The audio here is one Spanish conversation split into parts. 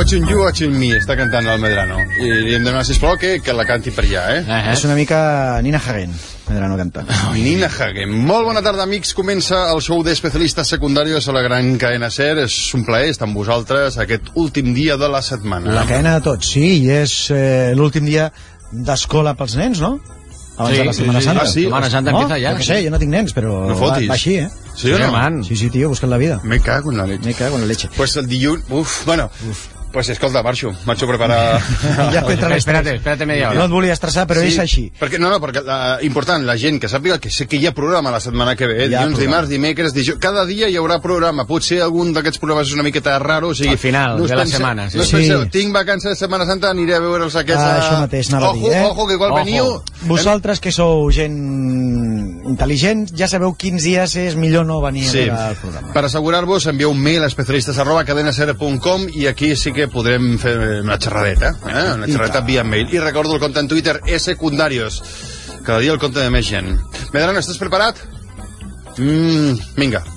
Watching You, Watching Me, està cantant el Medrano. I li hem demanat, sisplau, que la canti per allà, És una mica Nina Hagen, Medrano cantant. Nina Hagen. Molt bona tarda, amics. Comença el show d'especialistes secundarios a la gran cadena SER. És un plaer estar amb vosaltres aquest últim dia de la setmana. La cadena de tots, sí, i és l'últim dia d'escola pels nens, no? Abans de la Setmana Santa. Setmana Santa empieza ya. No sé, jo no tinc nens, però va així, ¿Sí o no? Sí, tío, buscant la vida. Me cago en la leche. Pues el dilluns... Pues escolta, marxo a preparar... Espérate media hora. No et volia estressar, però és així. Perquè important, la gent que sàpiga que sé que hi ha programa la setmana que ve, dilluns, dimarts, dimecres, dijous, cada dia hi haurà programa. Potser algun d'aquests programes és una miqueta raro, o sigui... Al final de la setmana. No us penseu, tinc vacances de Setmana Santa, aniré a veure'ls aquests... Això mateix anava a dir, Ojo, que igual veniu... Vosaltres que sou gent intel·ligent, ja sabeu quins dies és millor no venir a veure el programa. Per assegurar-vos, envieu un mail a especialistes@cadenaser.com i aquí sí que podrem fer una xerradeta, una xerradeta via mail. I recordo el compte en Twitter, secundarios. Cada dia el compte de més gent. Medrano, estàs preparat? Vinga.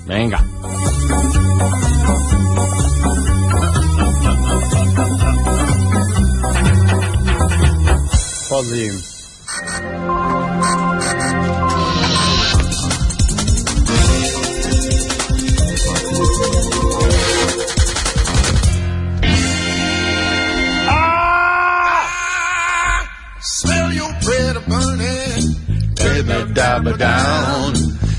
Pot dir. Dabba down,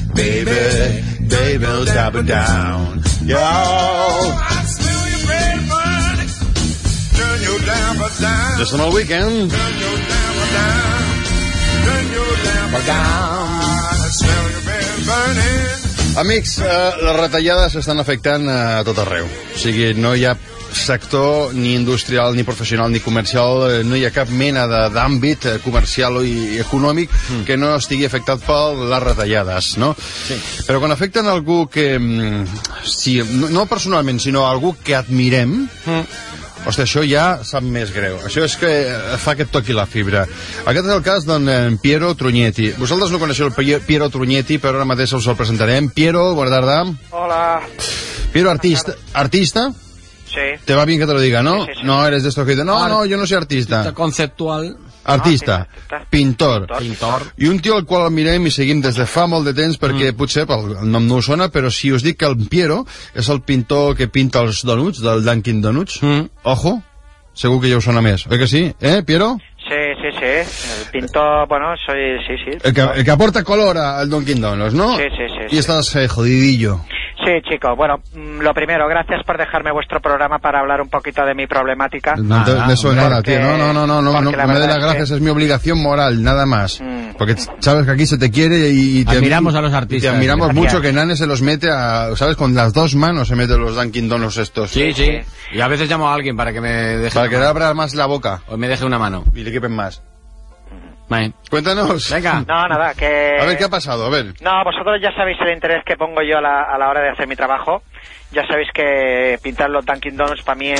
baby, dabba down. Yo, I smell your bread burning. Turn your dabba down. Just on el weekend. Turn your dabba down. Turn your dabba down. I smell your bread burning. Amics, les retallades estan afectant a tot arreu. O sigui, no hi ha sector ni industrial, ni professional, ni comercial, no hi ha cap mena d'àmbit comercial i econòmic que no estigui afectat per les retallades, no? Sí. Però quan afecten algú que, sí, no personalment, sinó algú que admirem, ostres, això ja sap més greu. Això és que fa que et toqui la fibra. Aquest és el cas d'en Piero Trugnetti. Vosaltres no coneixeu el Piero Trugnetti, però ara mateix us el presentarem. Piero, bona tarda. Hola. Piero, artista? Sí. Te va bien que te lo diga, ¿no? Sí. No eres de estos que dicen, no, yo no soy artista. Conceptual. Artista, pintor. I un tio al qual mirem i seguim des de fa molt de temps perquè potser el nom no us sona, però si us dic que el Piero és el pintor que pinta els donuts, del Dunkin' Donuts, ojo, segur que ja us sona més, oi que sí? Piero? Sí. El pintor, bueno, soy... Sí. El que aporta color al Dunkin' Donuts, ¿no? Sí. Y estás jodidillo. Sí, chicos, bueno, lo primero, gracias por dejarme vuestro programa para hablar un poquito de mi problemática. De eso nada, tío, no me dé las gracias, es mi obligación moral, nada más. Porque sabes que aquí se te quiere y te admiramos a los artistas. Te admiramos mucho, que Nane se los mete ¿sabes? Con las dos manos se mete los Dunkin' Donuts estos. Sí. Y a veces llamo a alguien para que me deje... Para que le abra más la boca. O me deje una mano. Y le quepen más. Vale. Cuéntanos. Venga. No, nada, que... A ver, ¿qué ha pasado? A ver. No, vosotros ya sabéis el interés que pongo yo a la hora de hacer mi trabajo. Ya sabéis que pintar los Dunkin' Donuts para mí es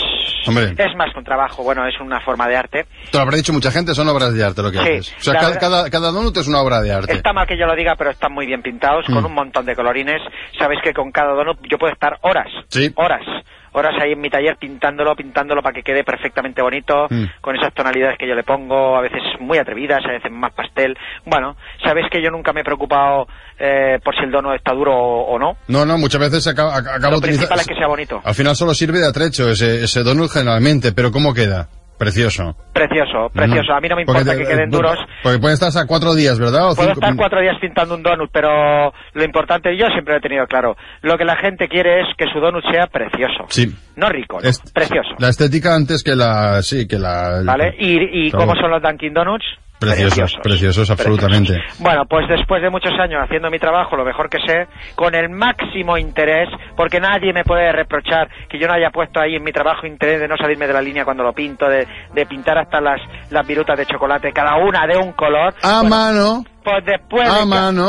más que un trabajo, bueno, es una forma de arte. Te lo habrá dicho mucha gente, son obras de arte lo que haces. O sea, cada donut es una obra de arte. Está mal que yo lo diga, pero están muy bien pintados, con un montón de colorines. Sabéis que con cada donut yo puedo estar horas. Horas ahí en mi taller pintándolo para que quede perfectamente bonito, con esas tonalidades que yo le pongo, a veces muy atrevidas, a veces más pastel. Bueno, sabéis que yo nunca me he preocupado por si el donut está duro o no. No, muchas veces acaba utilizando... Lo principal es que sea bonito. Al final solo sirve de atrecho ese donut generalmente, pero ¿cómo queda? Precioso. A mí no me importa que queden duros. Porque puede estar hasta 4 días, ¿verdad? Puedo estar 4 días pintando un donut, pero lo importante, yo siempre lo he tenido claro, lo que la gente quiere es que su donut sea precioso. Sí. No rico, precioso. La estética antes que la... ¿Vale? ¿Y cómo son los Dunkin' Donuts? Preciosos, absolutamente. Bueno, pues después de muchos años haciendo mi trabajo lo mejor que sé, con el máximo interés, porque nadie me puede reprochar que yo no haya puesto ahí en mi trabajo interés de no salirme de la línea cuando lo pinto, de pintar hasta las virutas de chocolate, cada una de un color. A mano. Pues después a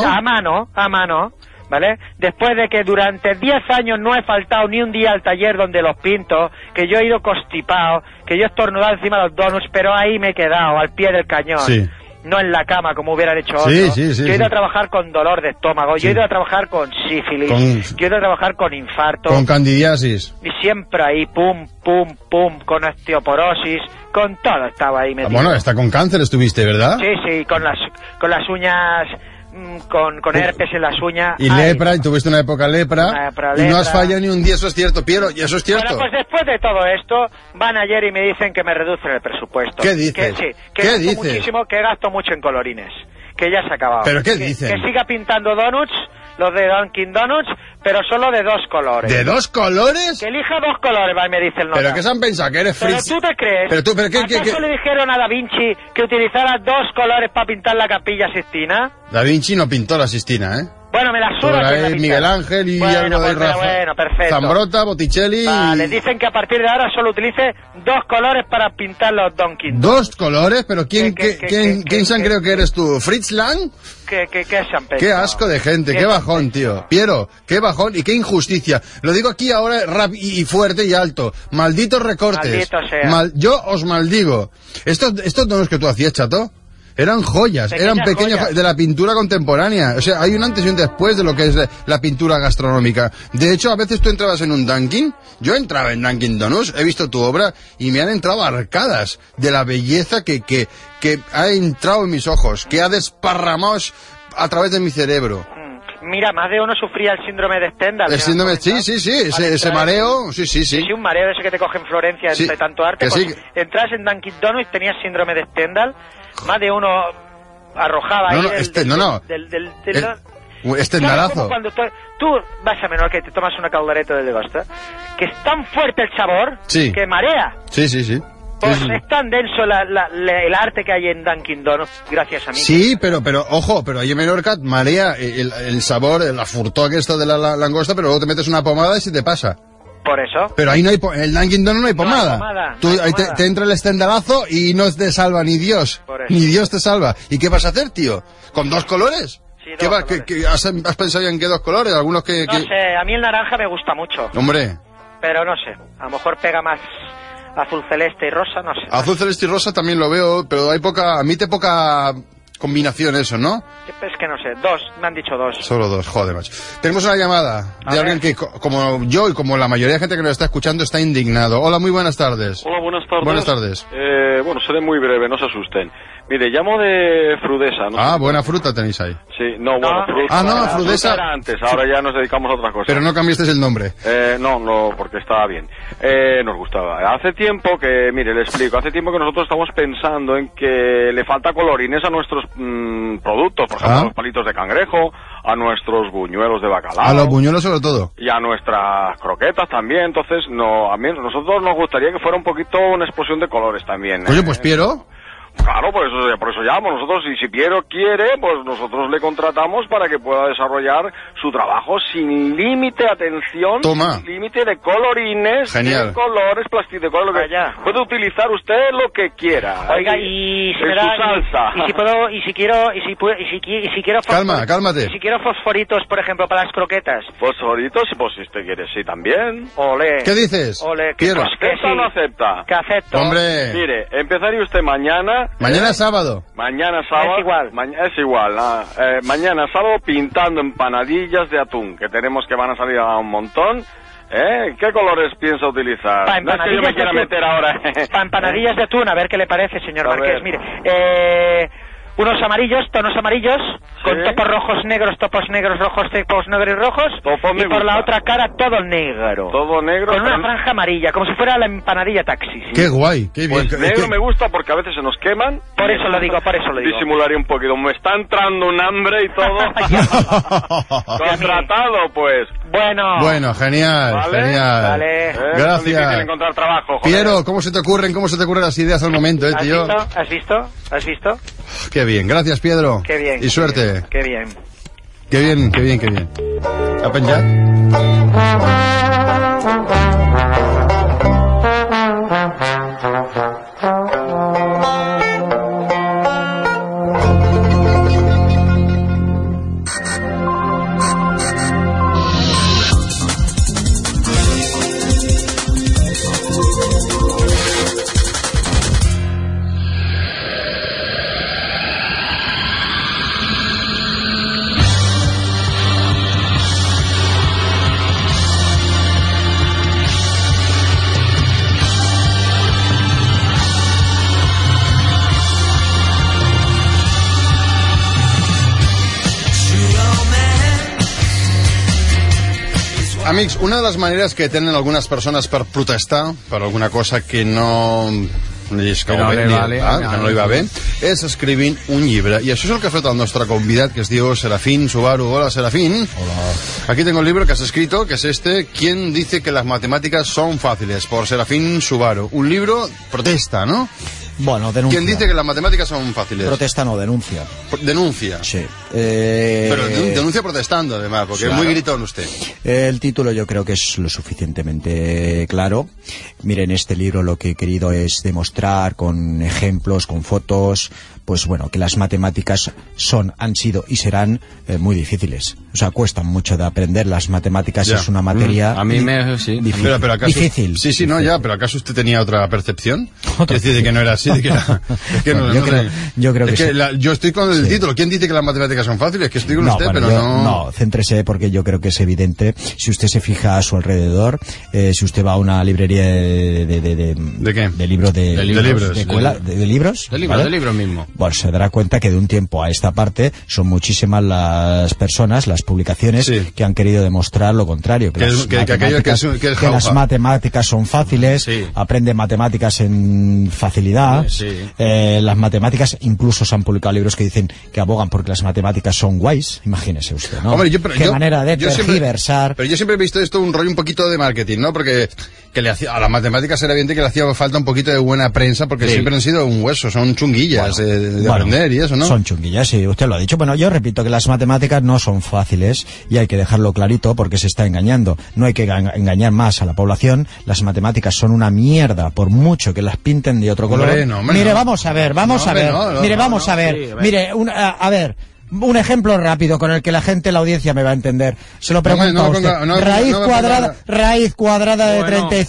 mano. ¿Vale? Después de que durante 10 años no he faltado ni un día al taller donde los pinto, que yo he ido constipado, que yo he estornudado encima de los donuts, pero ahí me he quedado, al pie del cañón. Sí. no en la cama como hubieran hecho otros. Yo he ido a trabajar con dolor de estómago, yo he ido a trabajar con sífilis, yo he ido a trabajar con infarto. Con candidiasis. Y siempre ahí, pum, pum, pum, con osteoporosis, con todo estaba ahí metido. Bueno, hasta con cáncer estuviste, ¿verdad? Sí, con las uñas... Con herpes en las uñas. Y lepra, y tuviste una época lepra. Y no has fallado ni un día, eso es cierto, Piero, y eso es cierto. Bueno, pues después de todo esto, van ayer y me dicen que me reducen el presupuesto. ¿Qué dices? Que gasto muchísimo, que gasto mucho en colorines. Que ya se ha acabado. ¿Pero qué dicen? Que siga pintando donuts, los de Dunkin' Donuts, pero solo de 2 colores. ¿De 2 colores? Que elija 2 colores, va, me dice el nota. ¿Pero qué se han pensado? ¿Que eres fritz? ¿Pero tú te crees? ¿Acaso le dijeron a Da Vinci que utilizara 2 colores para pintar la Capilla Sixtina? Da Vinci no pintó la Sixtina, ¿eh? Bueno, me la suda. Miguel Ángel y algo de Rafa. Bueno, perfecto. Zambrota, Botticelli. Vale, dicen que a partir de ahora solo utilice 2 colores para pintar los Dunkin'. ¿2 colores? ¿Pero quién se han creído que eres tú? ¿Fritz Lang? ¿Qué se han pensado? Qué asco de gente, qué bajón, tío. Piero, qué bajón y qué injusticia. Lo digo aquí ahora y fuerte y alto. Malditos recortes. Maldito sea. Yo os maldigo. Estos donos que tú hacías, chato, eran joyas, eran pequeñas joyas de la pintura contemporánea. O sea, hay un antes y un después de lo que es la pintura gastronómica. De hecho, a veces tú entrabas en un Dunkin', yo entraba en Dunkin' Donuts, he visto tu obra y me han entrado arcadas de la belleza que ha entrado en mis ojos, que ha desparramado a través de mi cerebro. Mira, más de uno sufría el síndrome de Stendhal. El síndrome, sí, ese mareo, sí. Sí, un mareo ese que te coge en Florencia entre tanto arte. Pues entras en Dunkin' Donuts y tenías síndrome de Stendhal. Más de uno arrojaba estendalazo. Cuando tú vas a menor que te tomas una caldereta de Legosta, que es tan fuerte el sabor que marea. Sí. Pues es tan denso el arte que hay en Dunkin' Donuts, gracias a mí. Sí, pero ojo, pero ahí en Menorca marea el sabor, la furtó aquesta de la langosta, pero luego te metes una pomada y se te pasa. Por eso. Pero ahí no hay en el Dunkin' Donuts no hay pomada. Ahí te entra el estendalazo y no te salva ni Dios. Ni Dios te salva. ¿Y qué vas a hacer, tío? ¿Con 2 colores? Sí, ¿Has pensado ya en qué 2 colores? Algunos que... No sé, a mí el naranja me gusta mucho. Hombre. Pero no sé, a lo mejor pega más azul celeste y rosa, no sé. Azul celeste y rosa también lo veo, pero admite poca combinación eso, ¿no? Es que no sé, 2, me han dicho 2. Solo 2, joder, macho. Tenemos una llamada de alguien que, como yo y como la mayoría de gente que nos está escuchando, está indignado. Hola, muy buenas tardes. Hola, buenas tardes. Buenas tardes. Bueno, seré muy breve, no se asusten. Mire, llamo de Frudesa. No sé buena fruta tenéis ahí. Sí, bueno, fruta. Frudesa. Era antes, ahora ya nos dedicamos a otra cosa. Pero no cambiaste el nombre. No, porque estaba bien. Nos gustaba. Hace tiempo que, mire, le explico, hace tiempo que nosotros estamos pensando en que le falta colorines a nuestros productos, por ejemplo, a los palitos de cangrejo, a nuestros buñuelos de bacalao. A los buñuelos sobre todo. Y a nuestras croquetas también, entonces a nosotros nos gustaría que fuera un poquito una explosión de colores también. Oye, pues Piero... Claro, por eso llamo. Nosotros, y si Piero quiere, pues nosotros le contratamos para que pueda desarrollar su trabajo sin límite, atención, sin límite de colorines, de colores, de color, lo que puede utilizar usted lo que quiera. Oiga, y su salsa. Y si quiero cálmate. Y si quiero fosforitos, por ejemplo, para las croquetas. Fosforitos, pues si usted quiere, sí, también. Ole. ¿Qué dices? Ole, Piero. ¿Acepta o no acepta? Que acepto. Hombre. Mire, empezaría usted mañana. Mañana sábado. Mañana sábado. Es igual. Mañana sábado pintando empanadillas de atún, que tenemos que van a salir a un montón. ¿Qué colores piensa utilizar? No es que yo me quiera meter ahora. Para empanadillas de atún, a ver qué le parece, señor Marqués. Mire, unos amarillos, tonos amarillos, con topos rojos, negros, topos negros, rojos, topos negros y rojos. Y por la otra cara todo negro. Todo negro. Con una franja amarilla, como si fuera la empanadilla taxi. ¿Sí? Qué guay, qué bien. Pues negro me gusta porque a veces se nos queman. Por eso lo digo. Disimularé un poquito. Me está entrando un hambre y todo. Contratado, pues. Bueno, genial, ¿vale? Genial. Vale. Gracias. Es difícil encontrar trabajo, joder. Piero, ¿cómo se te ocurren las ideas al momento, tío? ¿Has visto? Qué bien, gracias, Pedro. Qué bien. Y suerte. Qué bien. Qué bien. ¿A penjar? amics, una de les maneres que tenen algunes persones per protestar per alguna cosa que no li va bé, és escrivint un llibre. I això és el que ha fet el nostre convidat, que es diu Serafín Subaru. Hola, Serafín. Hola. Aquí tengo el libro que has escrito, que es este, ¿Quién dice que las matemáticas son fáciles? Por Serafín Subaru. Un libro protesta, ¿no? Bueno, denuncia. ¿Quién dice que las matemáticas son fáciles? Protesta no, denuncia. ¿Denuncia? Sí. Pero denuncia protestando, además, porque claro, es muy gritón usted. El título yo creo que es lo suficientemente claro. Miren, este libro lo que he querido es demostrar con ejemplos, con fotos, pues bueno, que las matemáticas han sido y serán muy difíciles. O sea, cuestan mucho de aprender. Las matemáticas es una materia a mí sí. Difícil. Pero ¿acaso, difícil. Sí, difícil. No, ya, pero ¿acaso usted tenía otra percepción? Es decir, que no era así. Yo creo que sí. Yo estoy con el título. ¿Quién dice que las matemáticas son fáciles? Que estoy con usted, pero no... No, céntrese porque yo creo que es evidente. Si usted se fija a su alrededor, si usted va a una librería ¿De qué? De libros de libros ¿vale? De libros mismo. Bueno, se dará cuenta que de un tiempo a esta parte son muchísimas las personas, las publicaciones que han querido demostrar lo contrario, que las matemáticas son fáciles, aprende matemáticas en facilidad. Las matemáticas, incluso se han publicado libros que dicen que abogan porque las matemáticas son guays. Imagínese usted, ¿no? Hombre, qué manera de tergiversar. Pero yo siempre he visto esto un rollo un poquito de marketing, ¿no? Porque a las matemáticas era evidente que le hacía falta un poquito de buena prensa, porque siempre han sido un hueso, son chunguillas de aprender y eso, ¿no? Son chunguillas, sí, usted lo ha dicho. Bueno, yo repito que las matemáticas no son fáciles y hay que dejarlo clarito porque se está engañando. No hay que engañar más a la población. Las matemáticas son una mierda, por mucho que las pinten de otro color. Mire, vamos a ver. Mire, a ver. Un ejemplo rápido con el que la audiencia me va a entender. Se lo pregunto a usted. Raíz cuadrada de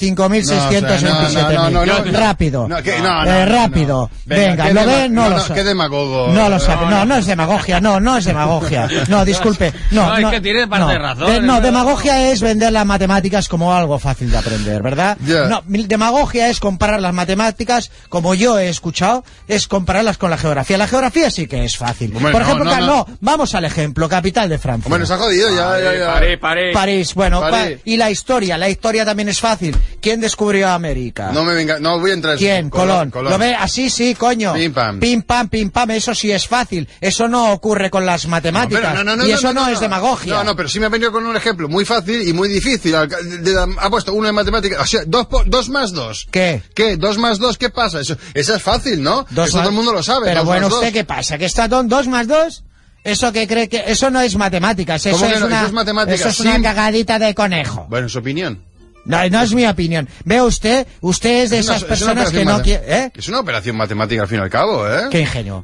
35.627. Rápido. Rápido. Venga, ¿lo ve? No lo sabe. Qué demagogo. No lo sabe. No es demagogia. No es demagogia. No, disculpe. No, es que tiene parte de razón. No, demagogia es vender las matemáticas como algo fácil de aprender, ¿verdad? No, demagogia es comparar las matemáticas, como yo he escuchado, es compararlas con la geografía. La geografía sí que es fácil. Por ejemplo, vamos al ejemplo, capital de Francia. Bueno, se ha jodido ya. París, bueno, y la historia también es fácil. ¿Quién descubrió América? No voy a entrar. ¿Quién? Colón. ¿Lo ve? Así sí, coño. Pim pam, eso sí es fácil. Eso no ocurre con las matemáticas. Y eso no es demagogia. No, pero sí me ha venido con un ejemplo muy fácil y muy difícil. Ha puesto uno en matemáticas, o sea, 2 más 2. ¿Qué? 2 más 2, ¿qué pasa? Eso es fácil, ¿no? Eso todo el mundo lo sabe. Pero bueno, ¿usted qué pasa? ¿Que está 2 más 2? Eso que cree que... Eso no es matemáticas, eso es una cagadita de conejo. Bueno, ¿es su opinión? No es mi opinión. Ve usted es de esas personas que no quiere... Es una operación matemática al fin y al cabo, ¿eh? Qué ingenio.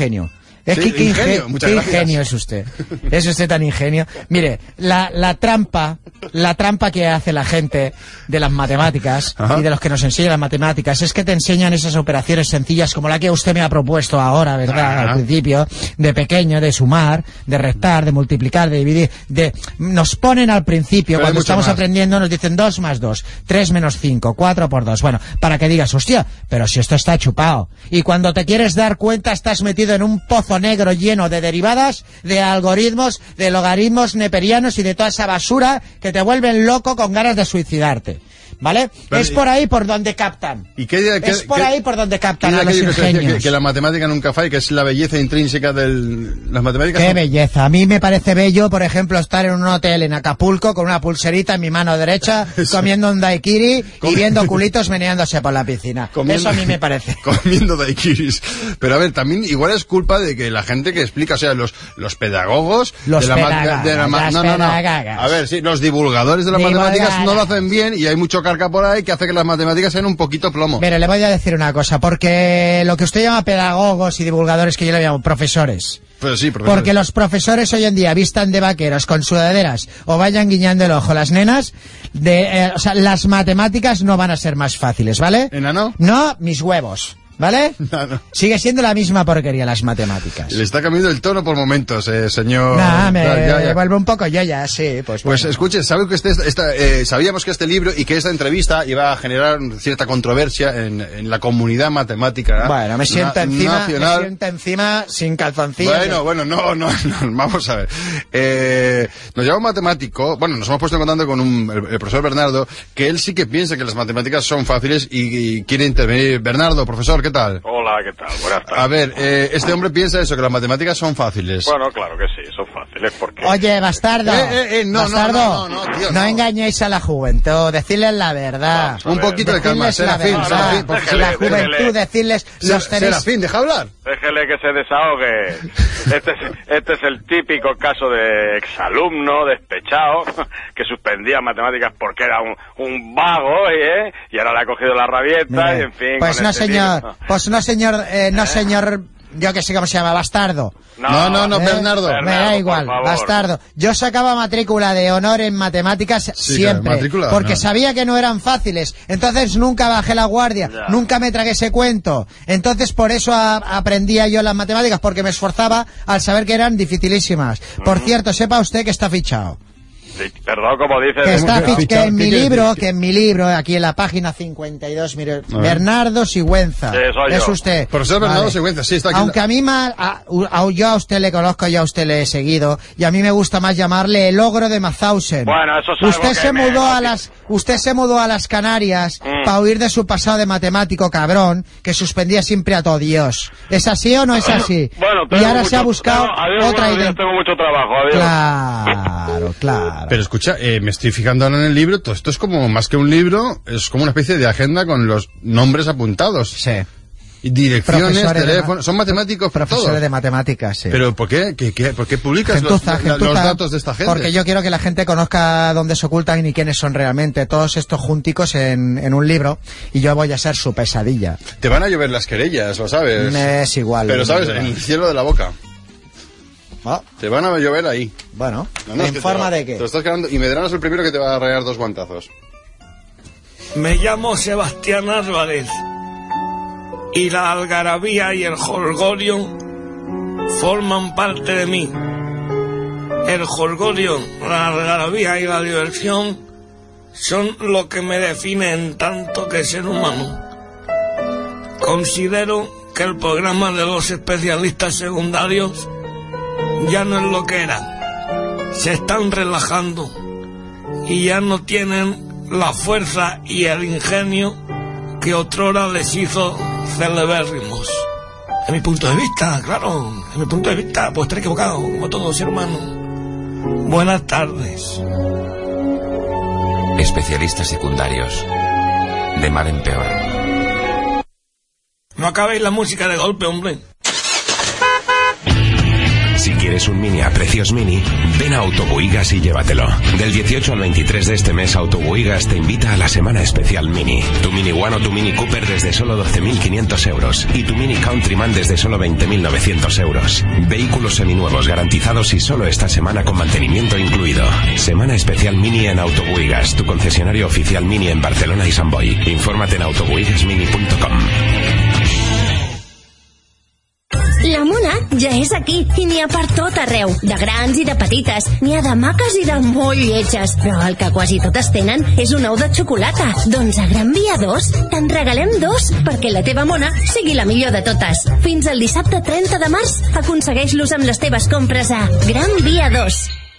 Es que qué ingenio es usted. Es usted tan ingenio. Mire, la trampa que hace la gente de las matemáticas y de los que nos enseñan las matemáticas es que te enseñan esas operaciones sencillas como la que usted me ha propuesto ahora, ¿verdad? Al principio, de pequeño, de sumar, de restar, de multiplicar, de dividir, nos ponen al principio, cuando estamos aprendiendo, nos dicen 2 más 2, 3 menos 5, 4 por 2. Bueno, para que digas, hostia, pero si esto está chupado. Y cuando te quieres dar cuenta, estás metido en un pozo negro lleno de derivadas, de algoritmos, de logaritmos neperianos y de toda esa basura que te vuelven loco con ganas de suicidarte. ¿Vale? Pero, es por ahí por donde captan. Es por ahí por donde captan a los ingenios. Que la matemática nunca falla, que es la belleza intrínseca de las matemáticas. ¡Qué belleza! A mí me parece bello, por ejemplo, estar en un hotel en Acapulco con una pulserita en mi mano derecha, comiendo un daiquiri y viendo culitos meneándose por la piscina. Eso a mí me parece. Comiendo daiquiris. Pero a ver, también igual es culpa de que la gente que explica, o sea, los pedagogos... A ver, sí, los divulgadores de las matemáticas no lo hacen bien y hay mucho carca por ahí que hace que las matemáticas sean un poquito plomo. Mire, le voy a decir una cosa, porque lo que usted llama pedagogos y divulgadores, que yo le llamo profesores. Pues sí, profesores. Porque los profesores hoy en día vistan de vaqueros con sudaderas o vayan guiñando el ojo las nenas, o sea, las matemáticas no van a ser más fáciles, ¿vale? ¿Enano? No, mis huevos. ¿Vale? No. Sigue siendo la misma porquería las matemáticas. Le está cambiando el tono por momentos, señor... me vuelvo un poco ya, sí. Pues bueno. Escuche, ¿sabe que sabíamos que este libro y que esta entrevista iba a generar cierta controversia en la comunidad matemática? Bueno, me siento encima sin calzoncillos. Bueno, no, vamos a ver. Nos llama un matemático, nos hemos puesto en contacto con el profesor Bernardo, que él sí que piensa que las matemáticas son fáciles y quiere intervenir. Bernardo, profesor, ¿qué tal? Hola, ¿qué tal? Buenas tardes. A ver, este hombre piensa eso, que las matemáticas son fáciles. Bueno, claro que sí, son fáciles, porque... Oye, bastardo, tío, no engañéis a la juventud, decirles la verdad. Un poquito de calma, Serafín. La juventud, decirles los tenéis... Serafín, deja hablar. Déjele que se desahogue. Este es el típico caso de exalumno despechado que suspendía matemáticas porque era un vago, y ahora le ha cogido la rabieta, y en fin... Pues no, señor. Pues no, señor, yo que sé cómo se llama, bastardo. No, Bernardo. Me da igual, bastardo. Yo sacaba matrícula de honor en matemáticas siempre, porque sabía que no eran fáciles. Entonces nunca bajé la guardia, nunca me tragué ese cuento. Entonces por eso aprendía yo las matemáticas, porque me esforzaba al saber que eran dificilísimas. Por cierto, sepa usted que está fichado. Perdón, como dices... Que en mi libro, aquí en la página 52, mire, Bernardo Sigüenza. Es usted. Profesor Bernardo Sigüenza, sí, está aquí. Aunque a mí yo a usted le conozco, yo a usted le he seguido, y a mí me gusta más llamarle el ogro de Mauthausen. Bueno, eso es Usted se mudó a las Canarias para huir de su pasado de matemático cabrón, que suspendía siempre a todo Dios. ¿Es así o no es así? Y ahora se ha buscado otra idea. Tengo mucho trabajo, adiós. Claro. Pero escucha, me estoy fijando ahora en el libro, todo esto es como más que un libro, es como una especie de agenda con los nombres apuntados. Sí. Direcciones, teléfonos, son matemáticos, profesores todos. De matemáticas, sí. ¿Pero por qué? ¿Por qué publicas los datos de esta gente? Porque yo quiero que la gente conozca dónde se ocultan y quiénes son realmente todos estos junticos en un libro, y yo voy a ser su pesadilla. Te van a llover las querellas, lo sabes. Me es igual. Pero sabes, en el cielo de la boca. Te van a llover ahí. Bueno, ¿en forma de qué? Te lo estás quedando, y Medrano es el primero que te va a regar 2 guantazos. Me llamo Sebastián Álvarez, y la algarabía y el jolgorio forman parte de mí. El jolgorio, la algarabía y la diversión son lo que me define en tanto que ser humano. Considero que el programa de los especialistas secundarios ya no es lo que era. Se están relajando y ya no tienen la fuerza y el ingenio que otrora les hizo celebérrimos. En mi punto de vista, claro, en mi punto de vista, pues estar equivocado, como todo ser humano. Buenas tardes. Especialistas secundarios, de mal en peor. No acabéis la música de golpe, hombre. Si quieres un Mini a precios Mini, ven a Autobuigas y llévatelo. Del 18 al 23 de este mes, Autobuigas te invita a la semana especial Mini. Tu Mini One o tu Mini Cooper desde solo 12.500 euros y tu Mini Countryman desde solo 20.900 euros. Vehículos seminuevos garantizados y solo esta semana con mantenimiento incluido. Semana especial Mini en Autobuigas, tu concesionario oficial Mini en Barcelona y Sant Boi. Infórmate en autobuigasmini.com. La mona ja és aquí i n'hi ha per tot arreu, de grans i de petites, n'hi ha de maques i de molt lletges, però el que quasi totes tenen és un ou de xocolata. Doncs a Gran Via 2 te'n regalem 2 perquè la teva mona sigui la millor de totes. Fins al dissabte 30 de març aconsegueix-los amb les teves compres a Gran Via 2.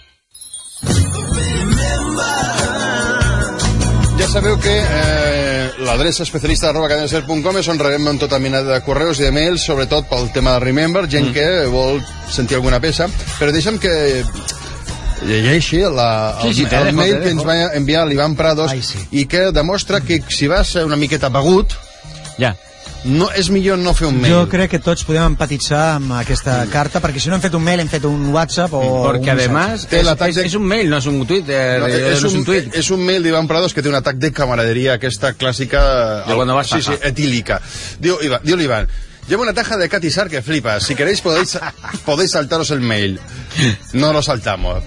Ja sabeu que l'adreça especialista@cadenaser.com és on rebem tota mena de correus i de mails, sobretot pel tema de Remember, gent que vol sentir alguna peça, però deixa'm que llegeixi el mail que ens va enviar l'Ivan Prados i que demostra que si vas una miqueta begut no, és millor no fer un mail. Jo crec que tots podem empatitzar amb aquesta carta, perquè si no hem fet un mail hem fet un WhatsApp o porque además es un mail, no es un Twitter, no es un tweet. És un mail d'Ivan Prados que té un atac de camaradería, aquesta clàssica etílica. Diu l'Ivan, llevo una taja de Catizar que flipas, si queréis podéis saltaros el mail. No lo saltamos.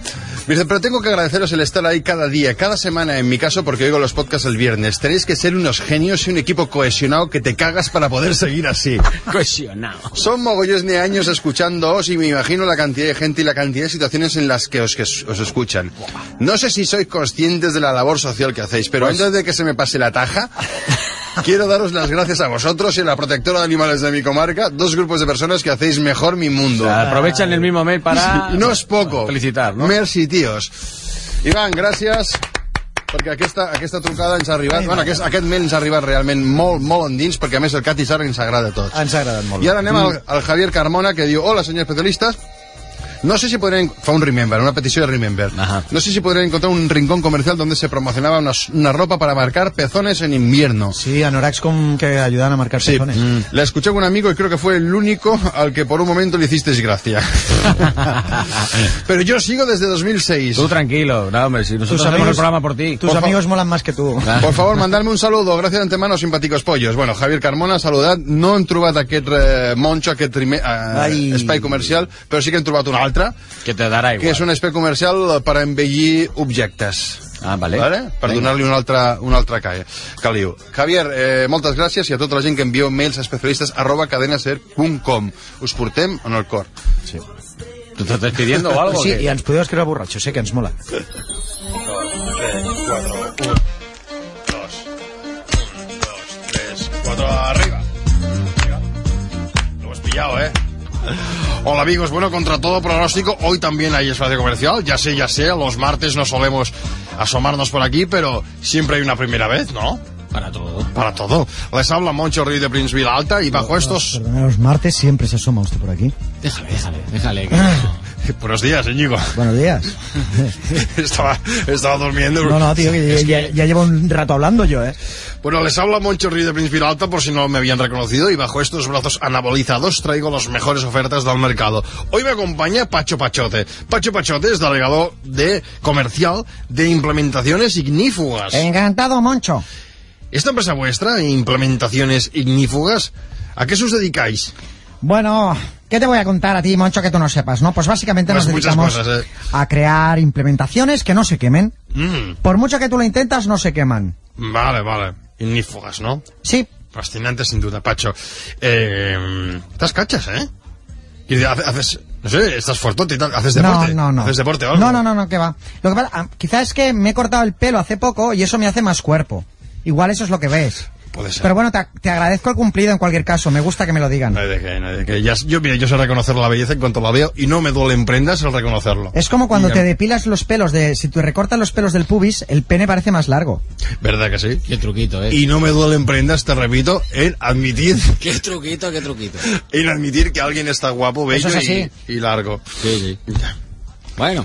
Dice, pero tengo que agradeceros el estar ahí cada día, cada semana, en mi caso, porque oigo los podcasts el viernes. Tenéis que ser unos genios y un equipo cohesionado que te cagas para poder seguir así. Cohesionado. Son mogollones de años escuchándoos y me imagino la cantidad de gente y la cantidad de situaciones en las que os escuchan. No sé si sois conscientes de la labor social que hacéis, pero antes de que se me pase la taja, quiero daros las gracias a vosotros y a la protectora de animales de mi comarca, 2 grupos de personas que hacéis mejor mi mundo. O sea, aprovechan el mismo mail para... No es poco. Felicitar, ¿no? Merci, tíos. Iván, gràcies, perquè aquesta trucada ens ha arribat, bueno, aquest mail ens ha arribat realment molt endins, perquè a més el Cat i Sarri ens agrada tot. Ens ha agradat molt. I ara anem al Javier Carmona, que diu, hola, señor especialista. No sé si podrán... Fue un Remember, una petición de Remember. Ajá. No sé si podrán encontrar un rincón comercial donde se promocionaba una ropa para marcar pezones en invierno. Sí, anoraks que ayudan a marcar pezones. La escuché con un amigo y creo que fue el único al que por un momento le hicisteis gracia. Pero yo sigo desde 2006. Tú tranquilo, no, hombre, si nosotros hacemos el programa por ti. Tus amigos molan más que tú. Por favor, mandadme un saludo. Gracias de antemano, simpàticos pollos. Bueno, Javier Carmona, saludad. No hem trobat aquest monxo, aquest espai comercial, però sí que hem trobat un altre. Que te darà igual. Que és un espai comercial per embellir objectes. Ah, vale. Per donar-li un altre caliu. Javier, moltes gràcies i a tota la gent que envieu mails a especialistas@cadenaser.com. Us portem en el cor. Sí. ¿Tú te estás pidiendo o algo? Sí, y ens podeu escriure borratxos, que ens mola. 1, 2, 3, 4, arriba. Lo has pillado, Hola amigos, bueno, contra todo pronóstico, hoy también hay espacio comercial, ya sé, los martes no solemos asomarnos por aquí, pero siempre hay una primera vez, ¿no? Para todo. Para todo. Les habla Moncho Ruiz de Prince Vilalta y bajo estos... Perdona, los martes siempre se asoma usted por aquí. Déjale. Buenos días, Íñigo. Buenos días. Estaba durmiendo. No, tío, que ya llevo un rato hablando yo, Bueno, les habla Moncho Ruiz de Prince Vilalta, por si no me habían reconocido, y bajo estos brazos anabolizados traigo las mejores ofertas del mercado. Hoy me acompaña Pacho Pachote. Pacho Pachote es delegado comercial de implementaciones ignífugas. Encantado, Moncho. ¿Esta empresa vuestra, Implementaciones Ignífugas, a qué os dedicáis? Bueno, ¿qué te voy a contar a ti, Moncho, que tú no sepas, no? Pues básicamente nos dedicamos a crear implementaciones que no se quemen. Por mucho que tú lo intentas, no se queman. Vale. Ignífugas, ¿no? Sí. Fascinante, sin duda, Pacho. Estás cachas, Y haces... No sé, estás fuertote y tal. ¿Haces deporte? No. ¿Haces deporte o algo? No, ¿qué va? Lo que pasa, quizás es que me he cortado el pelo hace poco y eso me hace más cuerpo. Igual eso es lo que ves. Puede ser. Pero bueno, te agradezco el cumplido en cualquier caso. Me gusta que me lo digan. No hay de qué. Yo sé reconocer la belleza en cuanto la veo y no me duelen prendas el reconocerlo. Es como cuando te depilas los pelos si te recortas los pelos del pubis, el pene parece más largo. ¿Verdad que sí? Qué truquito, Y no me duelen prendas, te repito, en admitir... Qué truquito. En admitir que alguien está guapo, bello y largo. Sí. Bueno,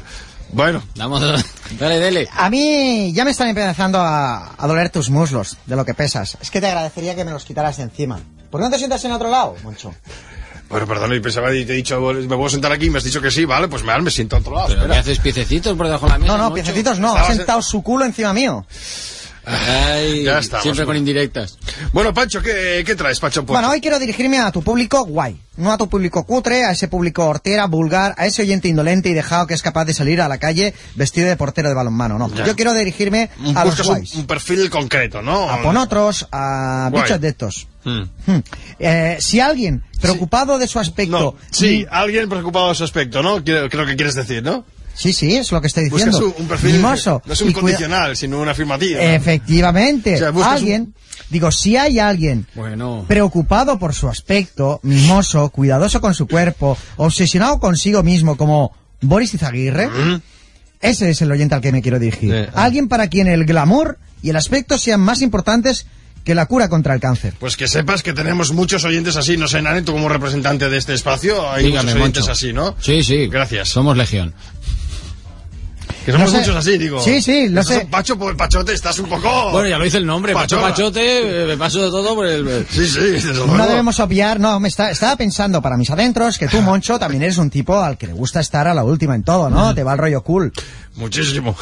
dale. A mí ya me están empezando a doler tus muslos de lo que pesas. Es que te agradecería que me los quitaras de encima. ¿Por qué no te sientas en otro lado, Moncho? Bueno, perdón, pensaba y te he dicho, ¿me puedo sentar aquí? Me has dicho que sí, vale, pues me siento a otro lado. ¿Pero qué haces, piececitos por debajo de la mesa? No, piececitos no, ha sentado su culo encima mío. Ay, ya estamos, siempre con indirectas. Bueno, Pancho, ¿qué traes, Pancho? Bueno, hoy quiero dirigirme a tu público guay, no a tu público cutre, a ese público hortera, vulgar, a ese oyente indolente y dejado que es capaz de salir a la calle vestido de portero de balonmano, no. Ya. Yo quiero dirigirme a los guays. Un perfil concreto, ¿no? A ponotros, a bichos de estos. Si alguien preocupado de su aspecto... alguien preocupado de su aspecto, ¿no? Creo que quieres decir, ¿no? Sí, es lo que estoy diciendo. Buscas un perfil, mimoso, no es un condicional, sino una afirmativa. Efectivamente. O sea, si hay alguien preocupado por su aspecto, mimoso, cuidadoso con su cuerpo, obsesionado consigo mismo como Boris Izaguirre, ese es el oyente al que me quiero dirigir. Alguien para quien el glamour y el aspecto sean más importantes que la cura contra el cáncer. Pues que sepas que tenemos muchos oyentes así, no sé, Nane, tú como representante de este espacio, hay muchos oyentes así, ¿no? Sí. Gracias. Somos legión. Que somos muchos así, digo. Sí, lo sé. Pacho, por el Pachote, estás un poco... Bueno, ya lo dice el nombre, Pachote, me paso de todo por el... Sí, desde luego. No debemos obviar, estaba pensando para mis adentros que tú, Moncho, también eres un tipo al que le gusta estar a la última en todo, ¿no? Te va el rollo cool. Muchísimo.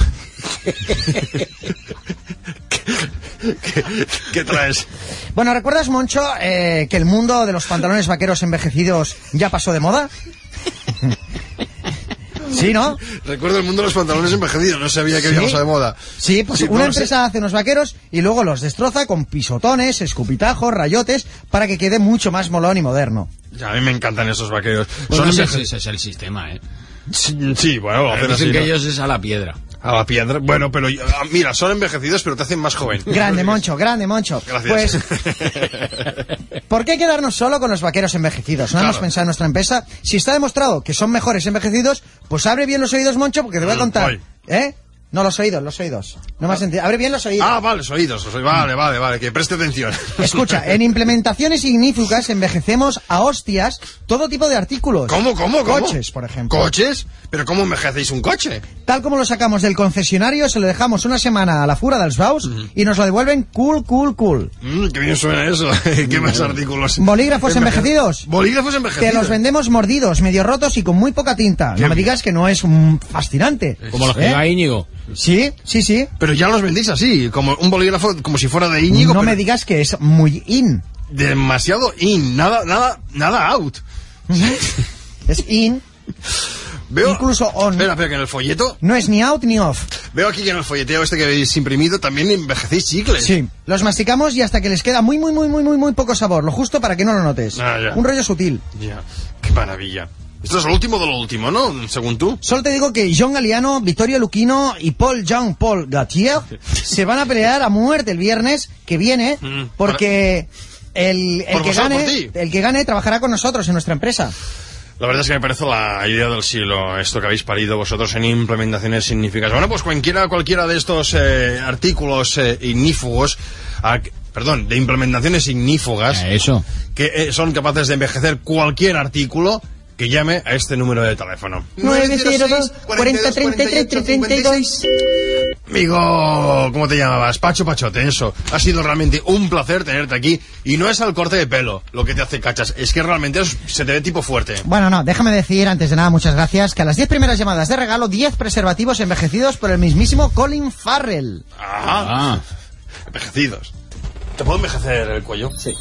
¿Qué traes? Bueno, ¿recuerdas, Moncho, que el mundo de los pantalones vaqueros envejecidos ya pasó de moda? Sí, ¿no? Recuerdo el mundo de los pantalones envejecidos, no sabía que había cosa de moda. Sí, pues una empresa hace unos vaqueros y luego los destroza con pisotones, escupitajos, rayotes, para que quede mucho más molón y moderno. Ya, a mí me encantan esos vaqueros. Bueno, ese es el sistema, ¿eh? Sí, bueno, lo hacen dicen así, que ¿no? ellos es a la piedra. A la piedra. Bueno, pero mira, son envejecidos, pero te hacen más joven. Grande, Moncho, grande, Moncho. Gracias. Pues, ¿por qué quedarnos solo con los vaqueros envejecidos? No hemos pensado en nuestra empresa. Si está demostrado que son mejores envejecidos, pues abre bien los oídos, Moncho, porque te voy a contar. ¿Eh? No, los oídos. No me has entendido. Abre bien los oídos. Ah, vale, los oídos. Vale, que preste atención. Escucha, en implementaciones ignífugas envejecemos a hostias todo tipo de artículos. ¿Cómo? Coches, por ejemplo. ¿Coches? ¿Pero cómo envejecéis un coche? Tal como lo sacamos del concesionario, se lo dejamos una semana a la fura dels baus y nos lo devuelven cool. Qué bien suena eso. ¿Qué más artículos? ¿Bolígrafos envejecidos? ¿Bolígrafos envejecidos? Te los vendemos mordidos, medio rotos y con muy poca tinta. No me digas que no es fascinante. Como los que lleva Íñigo. Sí. Pero ya los vendéis así, como un bolígrafo, como si fuera de Íñigo. No me digas que es muy in. Demasiado in, nada out. Es in. Veo, incluso on. Espera, que en el folleto... No es ni out ni off. Veo aquí que en el folleteo que habéis imprimido también envejecéis chicles. Sí, los masticamos y hasta que les queda muy poco sabor, lo justo para que no lo notes. Un rollo sutil. Ya, qué maravilla. Esto es lo último de lo último, ¿no? Según tú. Solo te digo que John Galliano, Vittorio Luquino y Jean-Paul Gaultier se van a pelear a muerte el viernes que viene porque el que gane trabajará con nosotros en nuestra empresa. La verdad es que me parece la idea del siglo, esto que habéis parido vosotros en implementaciones significativas. Bueno, pues cualquiera de estos artículos ignífugos, de implementaciones ignífugas, que son capaces de envejecer cualquier artículo, que llame a este número de teléfono. 902 40 33 32. Amigo, ¿cómo te llamabas? Pachote, eso. Ha sido realmente un placer tenerte aquí. Y no es el corte de pelo lo que te hace cachas, es que realmente se te ve tipo fuerte. Bueno, no, déjame decir, antes de nada, muchas gracias, que a las 10 primeras llamadas de regalo, 10 preservativos envejecidos por el mismísimo Colin Farrell. Envejecidos. ¿Te puedo envejecer el cuello? Sí.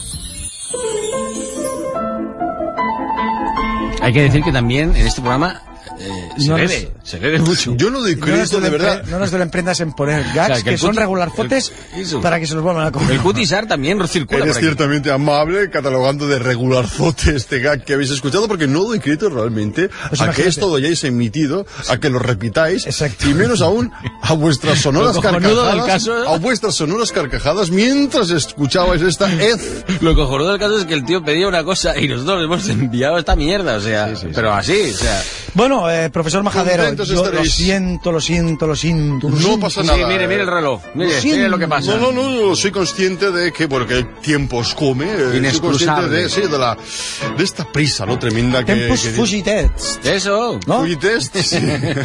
Hay que decir que también en este programa se bebe mucho. Yo no doy crédito, de verdad. No nos duelen prendas en poner gags, que son regularzotes para que se los vuelvan a comer. El cutisar también circula. Eres ciertamente amable catalogando de regularzote este gag que habéis escuchado, porque no doy crédito realmente a que esto lo hayáis emitido, a que lo repitáis, y menos aún a vuestras sonoras carcajadas, mientras escuchabais esta Lo cojonudo del caso es que el tío pedía una cosa y nosotros hemos enviado esta mierda, o sea, pero así, o sea... Bueno, profesor Majadero, yo lo siento. No pasa nada. Sí, mire el reloj. Mire lo que pasa. No, soy consciente de que, porque el tiempo os come. Soy consciente de esta prisa, ¿no? Tremenda que... Tempus fugitets. Eso, ¿no? Fugitets, sí.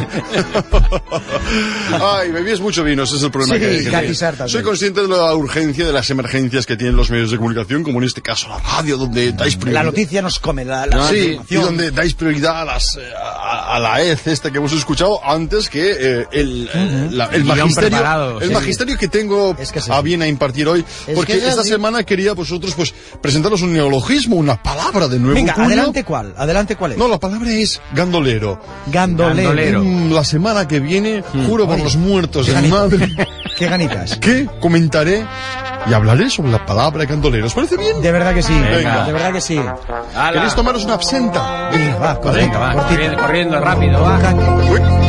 Ay, bebías mucho vino, ese es el problema que también. Soy consciente de la urgencia, de las emergencias que tienen los medios de comunicación, como en este caso la radio, donde dais prioridad. La noticia nos come, sí, y donde dais prioridad a la esta que hemos escuchado antes que el magisterio que tengo a bien a impartir hoy, porque esta semana quería vosotros presentaros un neologismo, una palabra de nuevo. Venga, adelante cuál es. No, la palabra es gandolero. Gandolero. La semana que viene, juro por los muertos de mi madre. ¿Qué ganitas? Que comentaré y hablaré sobre la palabra gandolero. ¿Os parece bien? De verdad que sí. Venga. De verdad que sí. ¿Queréis tomaros una absenta? Venga, va, corriendo rápido, va. Uy.